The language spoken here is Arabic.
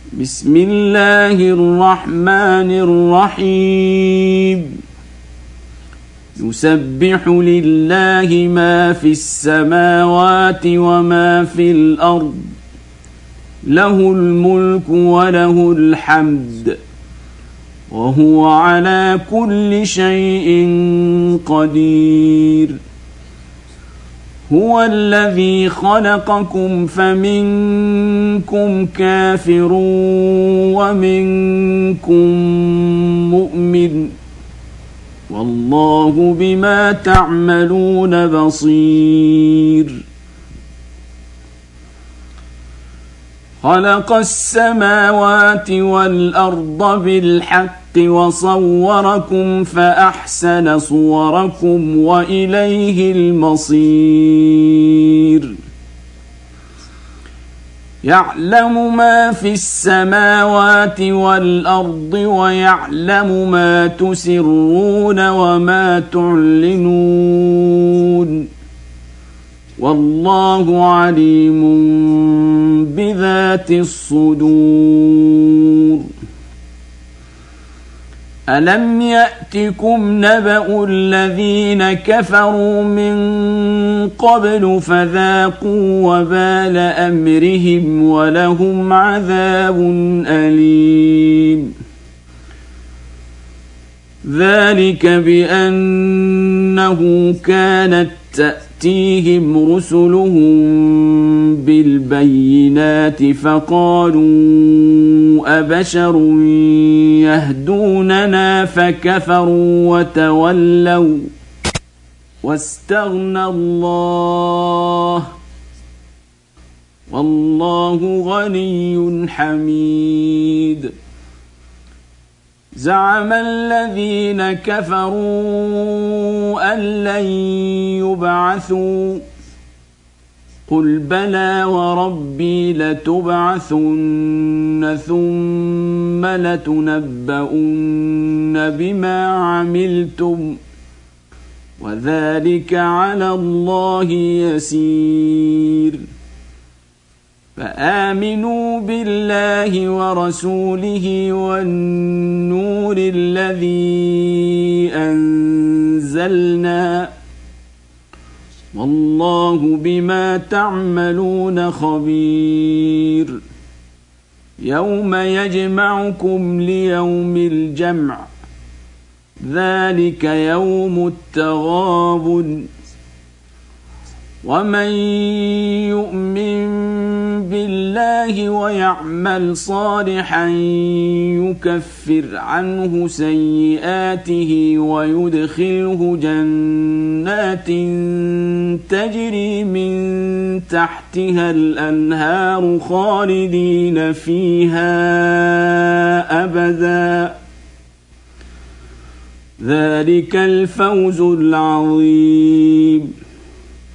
بسم الله الرحمن الرحيم يسبح لله ما في السماوات وما في الأرض له الملك وله الحمد وهو على كل شيء قدير هو الذي خلقكم فمنكم كافر ومنكم مؤمن والله بما تعملون بصير خلق السماوات والأرض بالحق وصوركم فأحسن صوركم وإليه المصير يعلم ما في السماوات والأرض ويعلم ما تسرون وما تعلنون والله عليم بذات الصدور ألم يأتكم نبأ الذين كفروا من قبل فذاقوا وبال أمرهم ولهم عذاب أليم ذلك بأنه كانت تأتيهم رسلهم بالبينات فقالوا أبشر يهدوننا فكفروا وتولوا واستغنى الله والله غني حميد زعم الذين كفروا أن لن يبعثوا قل بلى وربي لتبعثن ثم لتنبؤن بما عملتم وذلك على الله يسير فآمنوا بالله ورسوله والنور الذي أنزلنا والله بما تعملون خبير يوم يجمعكم ليوم الجمع ذلك يوم التغابن ومن يؤمن بالله ويعمل صالحا يكفر عنه سيئاته ويدخله جنات تجري من تحتها الأنهار خالدين فيها أبدا ذلك الفوز العظيم